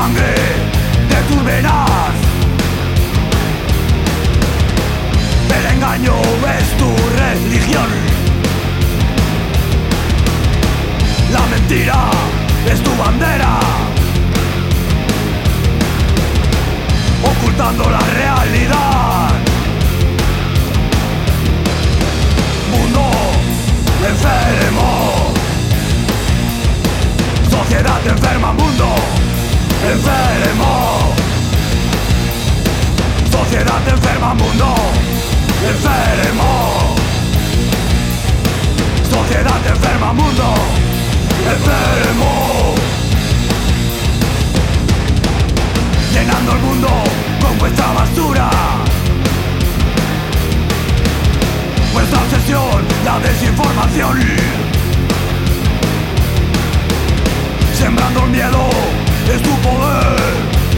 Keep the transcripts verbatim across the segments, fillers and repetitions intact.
sangre de tus venas. El engaño es tu religión. La mentira es tu bandera, ocultando la realidad. Mundo enfermo, sociedad enferma, mundo enfermo, sociedad enferma, mundo enfermo, sociedad enferma, mundo enfermo, llenando el mundo con vuestra basura, vuestra obsesión, la desinformación, sembrando el miedo es tu poder,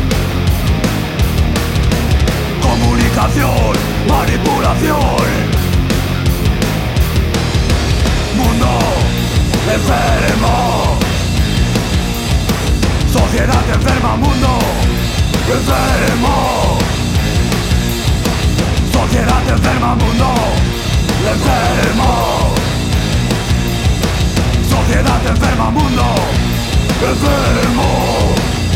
comunicación, manipulación, mundo enfermo, sociedad enferma, mundo enfermo, sociedad enferma, mundo enfermo, sociedad enferma, mundo enfermo.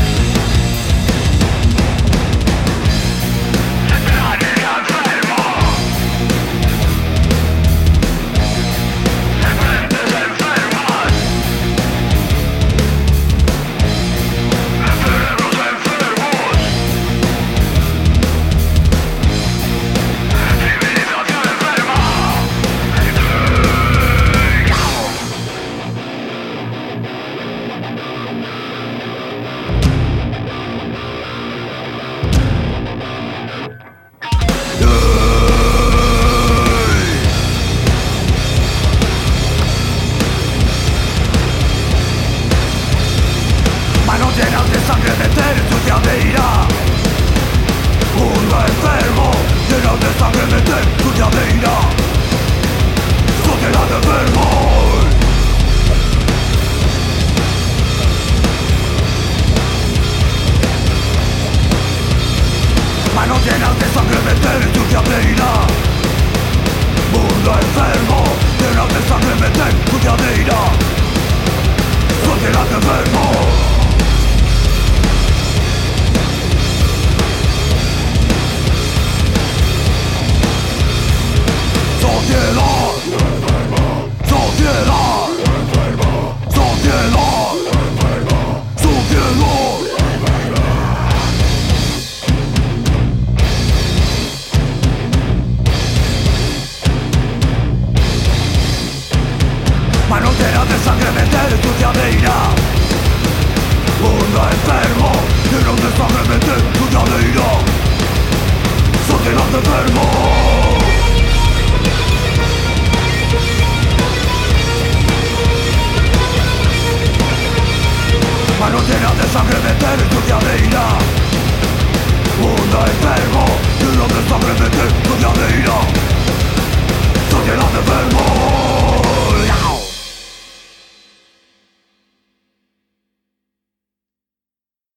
Llenas de sangre, de sed, sucia de ira. Mundo enfermo, llenas de sangre, de sed, sucia de ira. Sociedad enfermo. Manos llenas de sangre, de sed, sucia de ira. Mundo enfermo, llenas de sangre, de sed, sucia de ira. Sociedad enfermo.